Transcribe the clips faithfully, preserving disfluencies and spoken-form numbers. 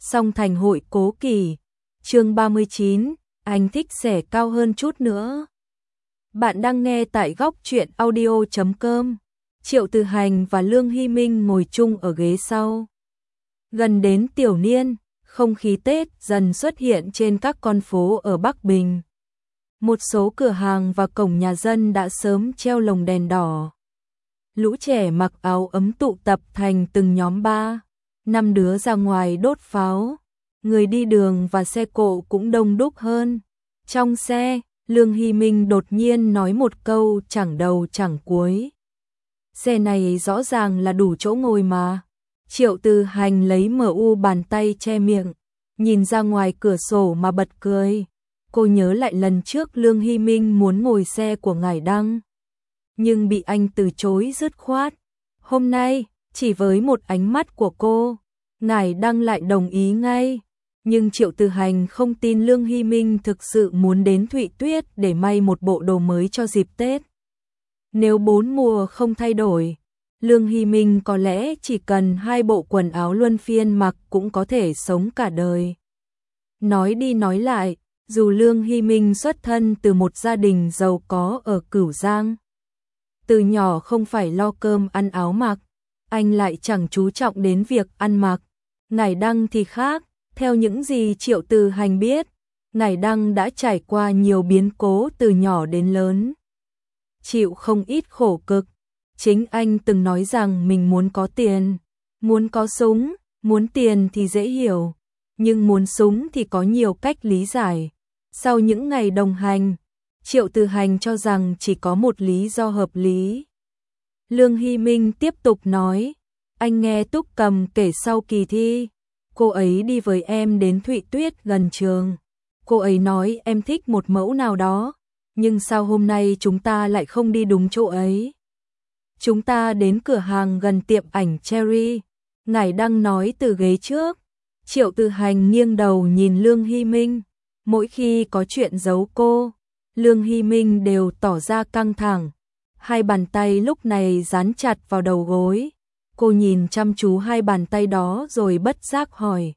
Song thành hội cố kỳ. Chương ba mươi chín, anh thích xẻ cao hơn chút nữa. Bạn đang nghe tại góc truyện audio chấm com. Triệu Từ Hành và Lương Hy Minh ngồi chung ở ghế sau. Gần đến tiểu niên, không khí Tết dần xuất hiện trên các con phố ở Bắc Bình. Một số cửa hàng và cổng nhà dân đã sớm treo lồng đèn đỏ. Lũ trẻ mặc áo ấm tụ tập thành từng nhóm ba, năm đứa ra ngoài đốt pháo. Người đi đường và xe cộ cũng đông đúc hơn. Trong xe, Lương Hy Minh đột nhiên nói một câu chẳng đầu chẳng cuối. Xe này rõ ràng là đủ chỗ ngồi mà. Triệu Từ Hành lấy em u bàn tay che miệng, nhìn ra ngoài cửa sổ mà bật cười. Cô nhớ lại lần trước Lương Hy Minh muốn ngồi xe của Ngải Đăng, nhưng bị anh từ chối dứt khoát. Hôm nay, chỉ với một ánh mắt của cô, Ngải Đăng lại đồng ý ngay. Nhưng Triệu Từ Hành không tin Lương Hy Minh thực sự muốn đến Thụy Tuyết để may một bộ đồ mới cho dịp Tết. Nếu bốn mùa không thay đổi, Lương Hy Minh có lẽ chỉ cần hai bộ quần áo luân phiên mặc cũng có thể sống cả đời. Nói đi nói lại, dù Lương Hy Minh xuất thân từ một gia đình giàu có ở Cửu Giang, từ nhỏ không phải lo cơm ăn áo mặc, anh lại chẳng chú trọng đến việc ăn mặc. Ngải Đăng thì khác, theo những gì Triệu Từ Hành biết, Ngải Đăng đã trải qua nhiều biến cố từ nhỏ đến lớn, chịu không ít khổ cực. Chính anh từng nói rằng mình muốn có tiền, muốn có súng, muốn tiền thì dễ hiểu, nhưng muốn súng thì có nhiều cách lý giải. Sau những ngày đồng hành, Triệu Từ Hành cho rằng chỉ có một lý do hợp lý. Lương Hy Minh tiếp tục nói, anh nghe Túc Cầm kể sau kỳ thi, cô ấy đi với em đến Thụy Tuyết gần trường. Cô ấy nói em thích một mẫu nào đó, nhưng sao hôm nay chúng ta lại không đi đúng chỗ ấy? Chúng ta đến cửa hàng gần tiệm ảnh Cherry. Ngải Đăng nói từ ghế trước. Triệu Từ Hành nghiêng đầu nhìn Lương Hy Minh. Mỗi khi có chuyện giấu cô, Lương Hy Minh đều tỏ ra căng thẳng. Hai bàn tay lúc này dán chặt vào đầu gối. Cô nhìn chăm chú hai bàn tay đó rồi bất giác hỏi.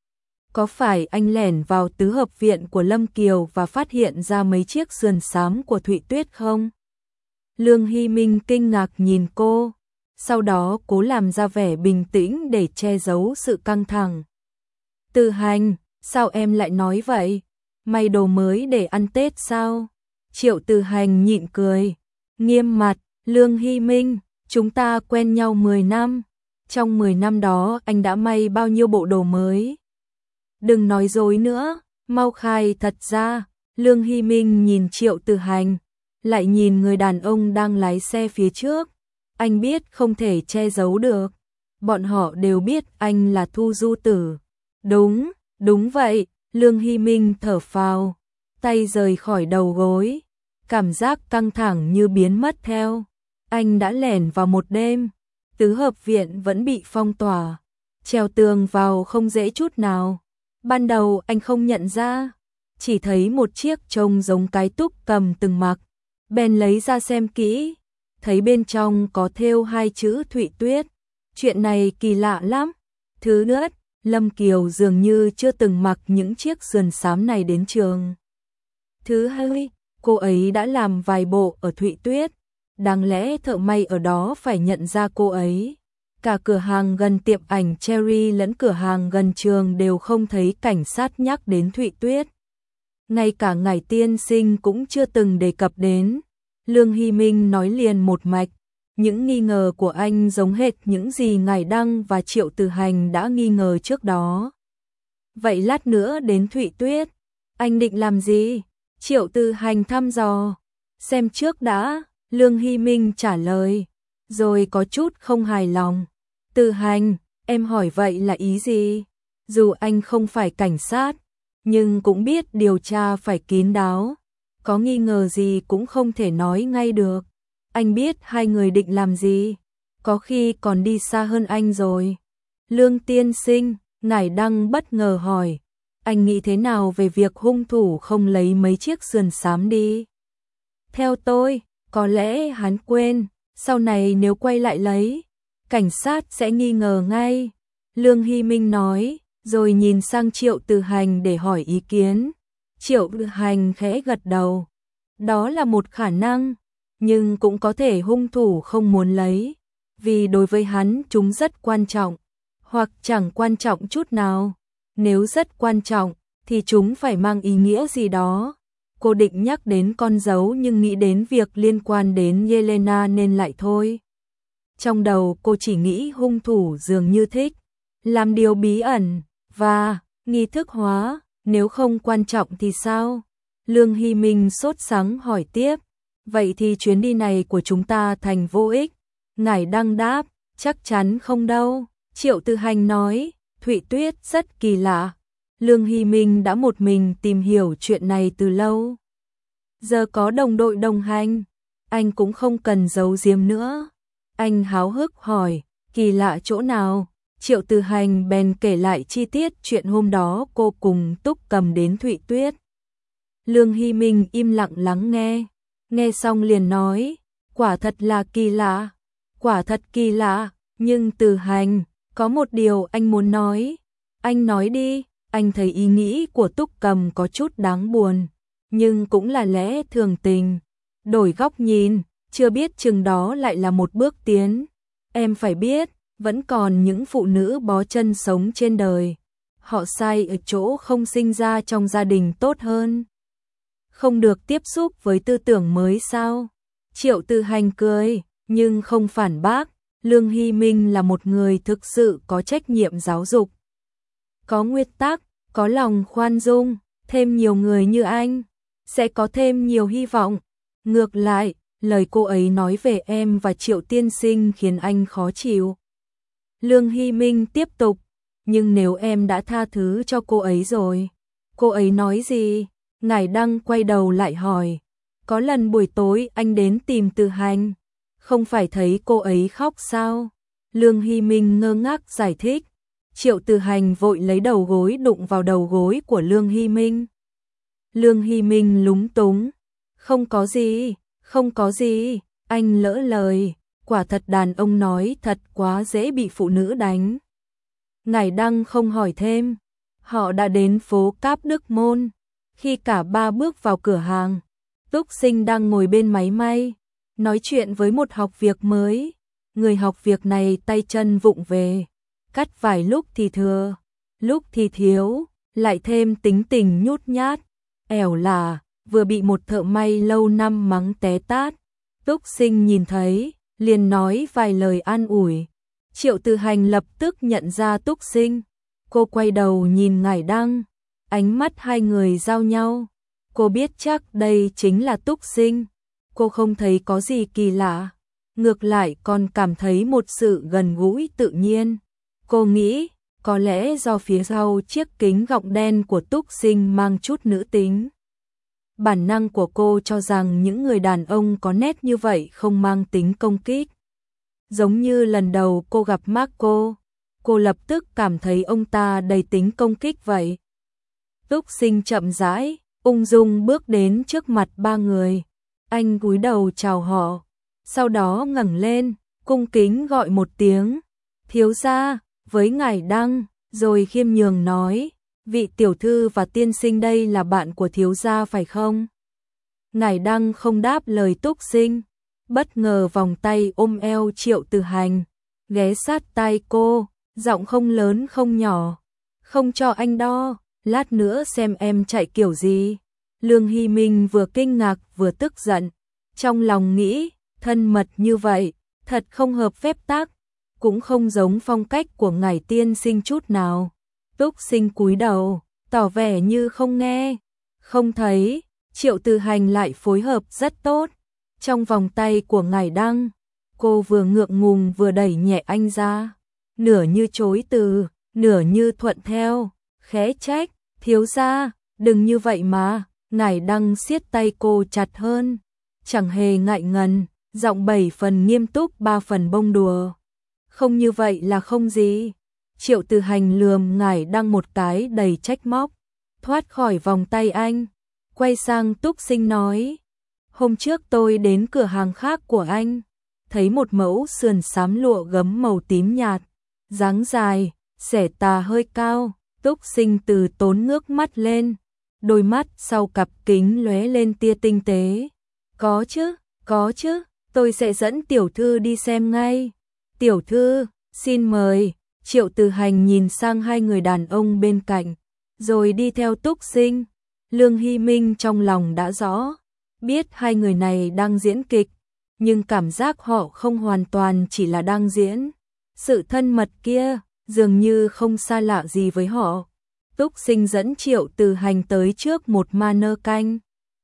Có phải anh lẻn vào tứ hợp viện của Lâm Kiều và phát hiện ra mấy chiếc sườn xám của Thụy Tuyết không? Lương Hy Minh kinh ngạc nhìn cô, sau đó cố làm ra vẻ bình tĩnh để che giấu sự căng thẳng. Từ Hành, sao em lại nói vậy? May đồ mới để ăn Tết sao? Triệu Từ Hành nhịn cười, nghiêm mặt, Lương Hy Minh, chúng ta quen nhau mười năm. Trong mười năm đó anh đã may bao nhiêu bộ đồ mới? Đừng nói dối nữa, mau khai thật ra. Lương Hy Minh nhìn Triệu Từ Hành, lại nhìn người đàn ông đang lái xe phía trước. Anh biết không thể che giấu được. Bọn họ đều biết anh là Thu Du Tử. Đúng, đúng vậy. Lương Hy Minh thở phào, tay rời khỏi đầu gối. Cảm giác căng thẳng như biến mất theo. Anh đã lẻn vào một đêm. Tứ hợp viện vẫn bị phong tỏa. Trèo tường vào không dễ chút nào. Ban đầu anh không nhận ra, chỉ thấy một chiếc trông giống cái Túc Cầm từng mặc. Bèn lấy ra xem kỹ, thấy bên trong có thêu hai chữ Thụy Tuyết. Chuyện này kỳ lạ lắm. Thứ nữa, Lâm Kiều dường như chưa từng mặc những chiếc sườn xám này đến trường. Thứ hai, cô ấy đã làm vài bộ ở Thụy Tuyết. Đáng lẽ thợ may ở đó phải nhận ra cô ấy. Cả cửa hàng gần tiệm ảnh Cherry lẫn cửa hàng gần trường đều không thấy cảnh sát nhắc đến Thụy Tuyết. Ngay cả Ngải tiên sinh cũng chưa từng đề cập đến. Lương Hy Minh nói liền một mạch. Những nghi ngờ của anh giống hệt những gì Ngải Đăng và Triệu Từ Hành đã nghi ngờ trước đó. Vậy lát nữa đến Thụy Tuyết, anh định làm gì? Triệu Từ Hành thăm dò. Xem trước đã, Lương Hy Minh trả lời, rồi có chút không hài lòng. Từ Hành, em hỏi vậy là ý gì? Dù anh không phải cảnh sát, nhưng cũng biết điều tra phải kín đáo. Có nghi ngờ gì cũng không thể nói ngay được. Anh biết hai người định làm gì, có khi còn đi xa hơn anh rồi. Lương tiên sinh, Ngải Đăng bất ngờ hỏi, anh nghĩ thế nào về việc hung thủ không lấy mấy chiếc sườn xám đi? Theo tôi, có lẽ hắn quên, sau này nếu quay lại lấy, cảnh sát sẽ nghi ngờ ngay. Lương Hy Minh nói, rồi nhìn sang Triệu Từ Hành để hỏi ý kiến. Triệu Từ Hành khẽ gật đầu. Đó là một khả năng, nhưng cũng có thể hung thủ không muốn lấy, vì đối với hắn chúng rất quan trọng, hoặc chẳng quan trọng chút nào. Nếu rất quan trọng, thì chúng phải mang ý nghĩa gì đó. Cô định nhắc đến con dấu nhưng nghĩ đến việc liên quan đến Yelena nên lại thôi. Trong đầu cô chỉ nghĩ hung thủ dường như thích làm điều bí ẩn và nghi thức hóa, nếu không quan trọng thì sao? Lương Hy Minh sốt sắng hỏi tiếp, vậy thì chuyến đi này của chúng ta thành vô ích. Ngải Đăng đáp, chắc chắn không đâu. Triệu Từ Hành nói, Thụy Tuyết rất kỳ lạ. Lương Hy Minh đã một mình tìm hiểu chuyện này từ lâu. Giờ có đồng đội đồng hành, anh cũng không cần giấu giếm nữa. Anh háo hức hỏi, kỳ lạ chỗ nào? Triệu Từ Hành bèn kể lại chi tiết chuyện hôm đó cô cùng Túc Cầm đến Thụy Tuyết. Lương Hy Minh im lặng lắng nghe, nghe xong liền nói, quả thật là kỳ lạ, quả thật kỳ lạ, nhưng Từ Hành, có một điều anh muốn nói. Anh nói đi. Anh thấy ý nghĩ của Túc Cầm có chút đáng buồn, nhưng cũng là lẽ thường tình. Đổi góc nhìn, chưa biết chừng đó lại là một bước tiến. Em phải biết, vẫn còn những phụ nữ bó chân sống trên đời. Họ sai ở chỗ không sinh ra trong gia đình tốt hơn, không được tiếp xúc với tư tưởng mới sao? Triệu Từ Hành cười, nhưng không phản bác. Lương Hy Minh là một người thực sự có trách nhiệm giáo dục, có nguyên tắc, có lòng khoan dung. Thêm nhiều người như anh, sẽ có thêm nhiều hy vọng. Ngược lại, lời cô ấy nói về em và Triệu tiên sinh khiến anh khó chịu. Lương Hy Minh tiếp tục, nhưng nếu em đã tha thứ cho cô ấy rồi, cô ấy nói gì? Ngải Đăng quay đầu lại hỏi, có lần buổi tối anh đến tìm Từ Hành, không phải thấy cô ấy khóc sao? Lương Hy Minh ngơ ngác giải thích. Triệu Từ Hành vội lấy đầu gối đụng vào đầu gối của Lương Hy Minh. Lương Hy Minh lúng túng, không có gì, không có gì, anh lỡ lời, quả thật đàn ông nói thật quá dễ bị phụ nữ đánh. Ngải Đăng không hỏi thêm, họ đã đến phố Cáp Đức Môn. Khi cả ba bước vào cửa hàng, Túc Sinh đang ngồi bên máy may, nói chuyện với một học việc mới. Người học việc này tay chân vụng về, cắt vải lúc thì thừa, lúc thì thiếu, lại thêm tính tình nhút nhát, ẻo lả, vừa bị một thợ may lâu năm mắng té tát. Túc Sinh nhìn thấy, liền nói vài lời an ủi. Triệu Từ Hành lập tức nhận ra Túc Sinh. Cô quay đầu nhìn Ngải Đăng, ánh mắt hai người giao nhau. Cô biết chắc đây chính là Túc Sinh. Cô không thấy có gì kỳ lạ, ngược lại còn cảm thấy một sự gần gũi tự nhiên. Cô nghĩ, có lẽ do phía sau chiếc kính gọng đen của Túc Sinh mang chút nữ tính. Bản năng của cô cho rằng những người đàn ông có nét như vậy không mang tính công kích. Giống như lần đầu cô gặp Marco, cô lập tức cảm thấy ông ta đầy tính công kích vậy. Túc Sinh chậm rãi, ung dung bước đến trước mặt ba người. Anh cúi đầu chào họ, sau đó ngẩng lên, cung kính gọi một tiếng, thiếu gia, với Ngải Đăng, rồi khiêm nhường nói, vị tiểu thư và tiên sinh đây là bạn của thiếu gia phải không? Ngải Đăng không đáp lời Túc Sinh, bất ngờ vòng tay ôm eo Triệu Từ Hành, ghé sát tai cô, giọng không lớn không nhỏ, không cho anh đo, lát nữa xem em chạy kiểu gì. Lương Hy Minh vừa kinh ngạc vừa tức giận, trong lòng nghĩ, thân mật như vậy, thật không hợp phép tắc, cũng không giống phong cách của Ngải tiên sinh chút nào. Túc Sinh cúi đầu, tỏ vẻ như không nghe, không thấy. Triệu Từ Hành lại phối hợp rất tốt. Trong vòng tay của Ngải Đăng, cô vừa ngượng ngùng vừa đẩy nhẹ anh ra, nửa như chối từ, nửa như thuận theo, khẽ trách, thiếu gia, đừng như vậy mà. Ngải Đăng siết tay cô chặt hơn, chẳng hề ngại ngần, giọng bảy phần nghiêm túc ba phần bông đùa. Không như vậy là không gì. Triệu Từ Hành lườm Ngải Đăng một cái đầy trách móc, thoát khỏi vòng tay anh, quay sang Túc Sinh nói, hôm trước tôi đến cửa hàng khác của anh, thấy một mẫu sườn xám lụa gấm màu tím nhạt, dáng dài, xẻ tà hơi cao, Túc Sinh từ tốn ngước mắt lên, đôi mắt sau cặp kính lóe lên tia tinh tế. Có chứ, có chứ, tôi sẽ dẫn tiểu thư đi xem ngay. Tiểu thư, xin mời. Triệu Từ Hành nhìn sang hai người đàn ông bên cạnh, rồi đi theo Túc Sinh. Lương Hy Minh trong lòng đã rõ, biết hai người này đang diễn kịch, nhưng cảm giác họ không hoàn toàn chỉ là đang diễn. Sự thân mật kia dường như không xa lạ gì với họ. Túc Sinh dẫn Triệu Từ Hành tới trước một manơ canh.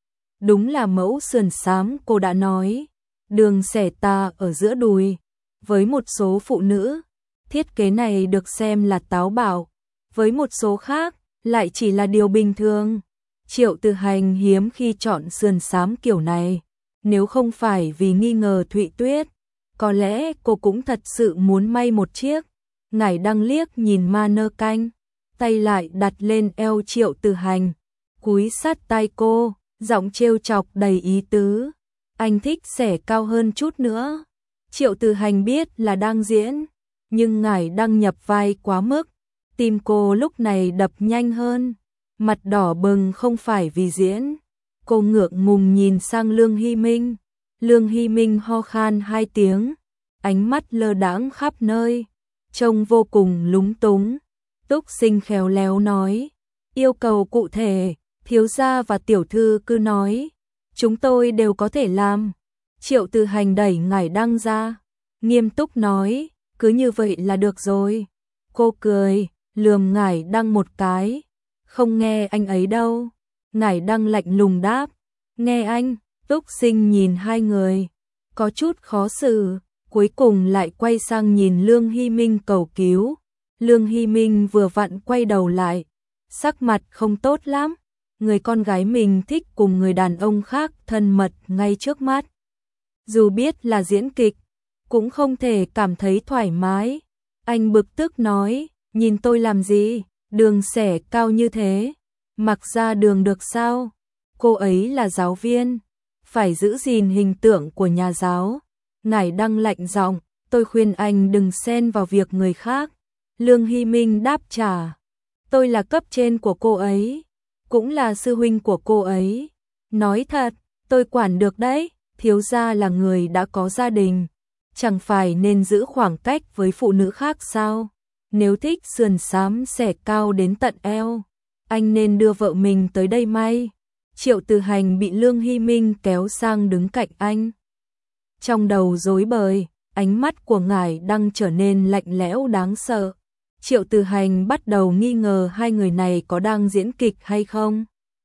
Đúng là mẫu sườn xám cô đã nói, đường xẻ tà ở giữa đùi. Với một số phụ nữ, thiết kế này được xem là táo bạo, với một số khác lại chỉ là điều bình thường. Triệu Từ Hành hiếm khi chọn sườn xám kiểu này, nếu không phải vì nghi ngờ Thụy Tuyết, có lẽ cô cũng thật sự muốn may một chiếc. Ngải đang liếc nhìn manơ canh, tay lại đặt lên eo Triệu Từ Hành, cúi sát tai cô, giọng trêu chọc đầy ý tứ. Anh thích xẻ cao hơn chút nữa. Triệu Từ Hành biết là đang diễn, nhưng Ngải đang nhập vai quá mức, tim cô lúc này đập nhanh hơn, mặt đỏ bừng không phải vì diễn. Cô ngượng ngùng nhìn sang Lương Hy Minh. Lương Hy Minh ho khan hai tiếng, ánh mắt lơ đãng khắp nơi, trông vô cùng lúng túng. Túc Sinh khéo léo nói, yêu cầu cụ thể, thiếu gia và tiểu thư cứ nói, chúng tôi đều có thể làm. Triệu Từ Hành đẩy Ngải Đăng ra, nghiêm túc nói, cứ như vậy là được rồi. Cô cười, lườm Ngải Đăng một cái, không nghe anh ấy đâu. Ngải Đăng lạnh lùng đáp, nghe anh. Túc Sinh nhìn hai người, có chút khó xử, cuối cùng lại quay sang nhìn Lương Hy Minh cầu cứu. Lương Hy Minh vừa vặn quay đầu lại, sắc mặt không tốt lắm, người con gái mình thích cùng người đàn ông khác thân mật ngay trước mắt. Dù biết là diễn kịch, cũng không thể cảm thấy thoải mái. Anh bực tức nói, nhìn tôi làm gì, đường xẻ cao như thế, mặc ra đường được sao? Cô ấy là giáo viên, phải giữ gìn hình tượng của nhà giáo. Ngải Đăng lạnh giọng, tôi khuyên anh đừng xen vào việc người khác. Lương Hy Minh đáp trả, tôi là cấp trên của cô ấy, cũng là sư huynh của cô ấy. Nói thật, tôi quản được đấy, thiếu gia là người đã có gia đình, chẳng phải nên giữ khoảng cách với phụ nữ khác sao? Nếu thích sườn xám xẻ cao đến tận eo, anh nên đưa vợ mình tới đây may. Triệu Từ Hành bị Lương Hy Minh kéo sang đứng cạnh anh. Trong đầu rối bời, ánh mắt của Ngải Đăng trở nên lạnh lẽo đáng sợ. Triệu Từ Hành bắt đầu nghi ngờ hai người này có đang diễn kịch hay không.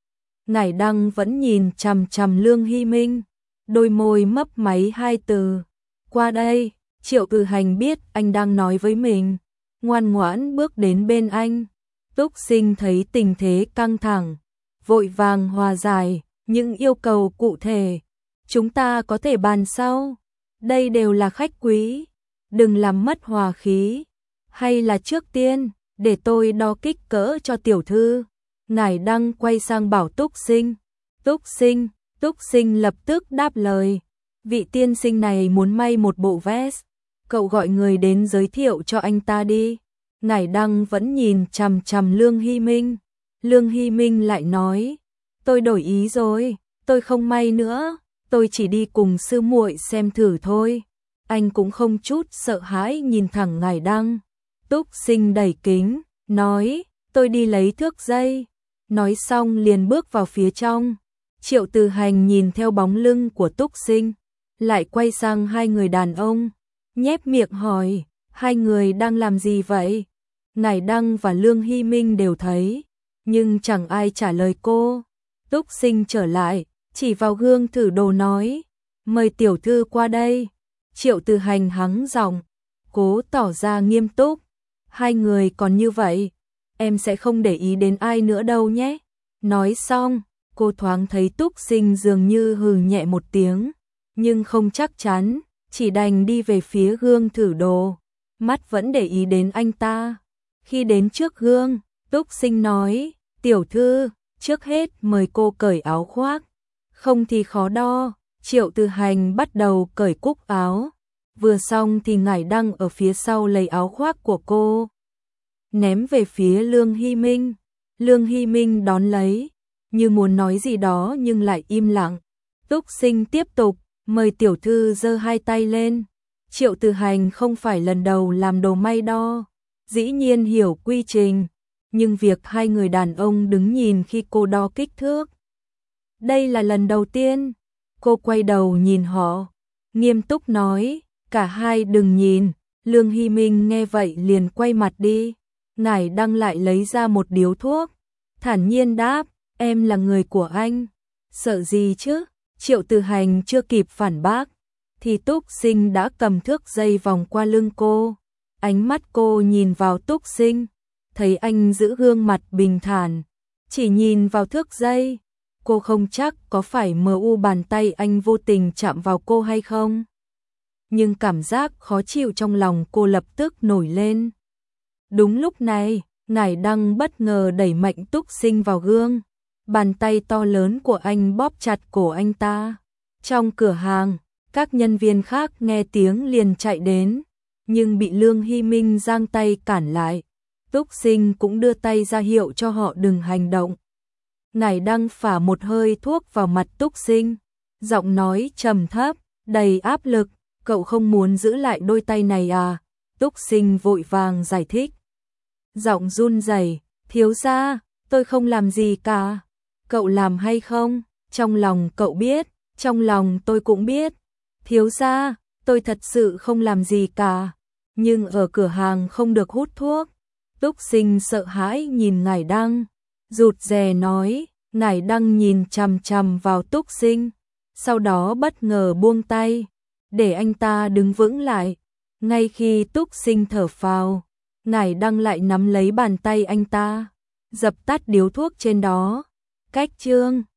Ngải Đăng vẫn nhìn chằm chằm Lương Hy Minh, đôi môi mấp máy hai từ. Qua đây. Triệu Từ Hành biết anh đang nói với mình, ngoan ngoãn bước đến bên anh. Túc Sinh thấy tình thế căng thẳng, vội vàng hòa giải, những yêu cầu cụ thể chúng ta có thể bàn sau. Đây đều là khách quý, đừng làm mất hòa khí. Hay là trước tiên, để tôi đo kích cỡ cho tiểu thư. Ngải Đăng quay sang bảo Túc Sinh. Túc Sinh, Túc Sinh lập tức đáp lời. Vị tiên sinh này muốn may một bộ vest, cậu gọi người đến giới thiệu cho anh ta đi. Ngải Đăng vẫn nhìn chằm chằm Lương Hy Minh. Lương Hy Minh lại nói, tôi đổi ý rồi, tôi không may nữa, tôi chỉ đi cùng sư muội xem thử thôi. Anh cũng không chút sợ hãi nhìn thẳng Ngải Đăng. Túc Sinh đẩy kính, nói, tôi đi lấy thước dây. Nói xong liền bước vào phía trong. Triệu Từ Hành nhìn theo bóng lưng của Túc Sinh, lại quay sang hai người đàn ông, nhếch miệng hỏi, hai người đang làm gì vậy? Ngải Đăng và Lương Hy Minh đều thấy, nhưng chẳng ai trả lời cô. Túc Sinh trở lại, chỉ vào gương thử đồ nói, mời tiểu thư qua đây. Triệu Từ Hành hắng giọng, cố tỏ ra nghiêm túc, hai người còn như vậy, em sẽ không để ý đến ai nữa đâu nhé. Nói xong, cô thoáng thấy Túc Sinh dường như hừ nhẹ một tiếng, nhưng không chắc chắn, chỉ đành đi về phía gương thử đồ, mắt vẫn để ý đến anh ta. Khi đến trước gương, Túc Sinh nói, tiểu thư, trước hết mời cô cởi áo khoác, không thì khó đo. Triệu Từ Hành bắt đầu cởi cúc áo, vừa xong thì Ngải Đăng ở phía sau lấy áo khoác của cô. ném về phía Lương Hy Minh. Lương Hy Minh đón lấy, như muốn nói gì đó nhưng lại im lặng. Túc Sinh tiếp tục, mời tiểu thư giơ hai tay lên. Triệu Từ Hành không phải lần đầu làm đồ may đo, dĩ nhiên hiểu quy trình, nhưng việc hai người đàn ông đứng nhìn khi cô đo kích thước, đây là lần đầu tiên. Cô quay đầu nhìn họ, nghiêm túc nói, cả hai đừng nhìn. Lương Hy Minh nghe vậy liền quay mặt đi. Ngải Đăng lại lấy ra một điếu thuốc, thản nhiên đáp, em là người của anh, sợ gì chứ? Triệu Từ Hành chưa kịp phản bác, thì Túc Sinh đã cầm thước dây vòng qua lưng cô. Ánh mắt cô nhìn vào Túc Sinh, thấy anh giữ gương mặt bình thản, chỉ nhìn vào thước dây. Cô không chắc có phải mờ u bàn tay anh vô tình chạm vào cô hay không, nhưng cảm giác khó chịu trong lòng cô lập tức nổi lên. Đúng lúc này, Ngải Đăng bất ngờ đẩy mạnh Túc Sinh vào gương. Bàn tay to lớn của anh bóp chặt cổ anh ta. Trong cửa hàng, các nhân viên khác nghe tiếng liền chạy đến, nhưng bị Lương Hy Minh giang tay cản lại. Túc Sinh cũng đưa tay ra hiệu cho họ đừng hành động. Ngải Đăng phả một hơi thuốc vào mặt Túc Sinh, giọng nói trầm thấp, đầy áp lực, cậu không muốn giữ lại đôi tay này à? Túc Sinh vội vàng giải thích, giọng run rẩy, thiếu gia, tôi không làm gì cả. Cậu làm hay không? Trong lòng cậu biết, trong lòng tôi cũng biết. Thiếu gia, tôi thật sự không làm gì cả, nhưng ở cửa hàng không được hút thuốc. Túc Sinh sợ hãi nhìn Ngải Đăng, rụt rè nói. Ngải Đăng nhìn chằm chằm vào Túc Sinh, sau đó bất ngờ buông tay, để anh ta đứng vững lại. Ngay khi Túc Sinh thở phào, Ngải Đăng lại nắm lấy bàn tay anh ta, dập tắt điếu thuốc trên đó. Cách chương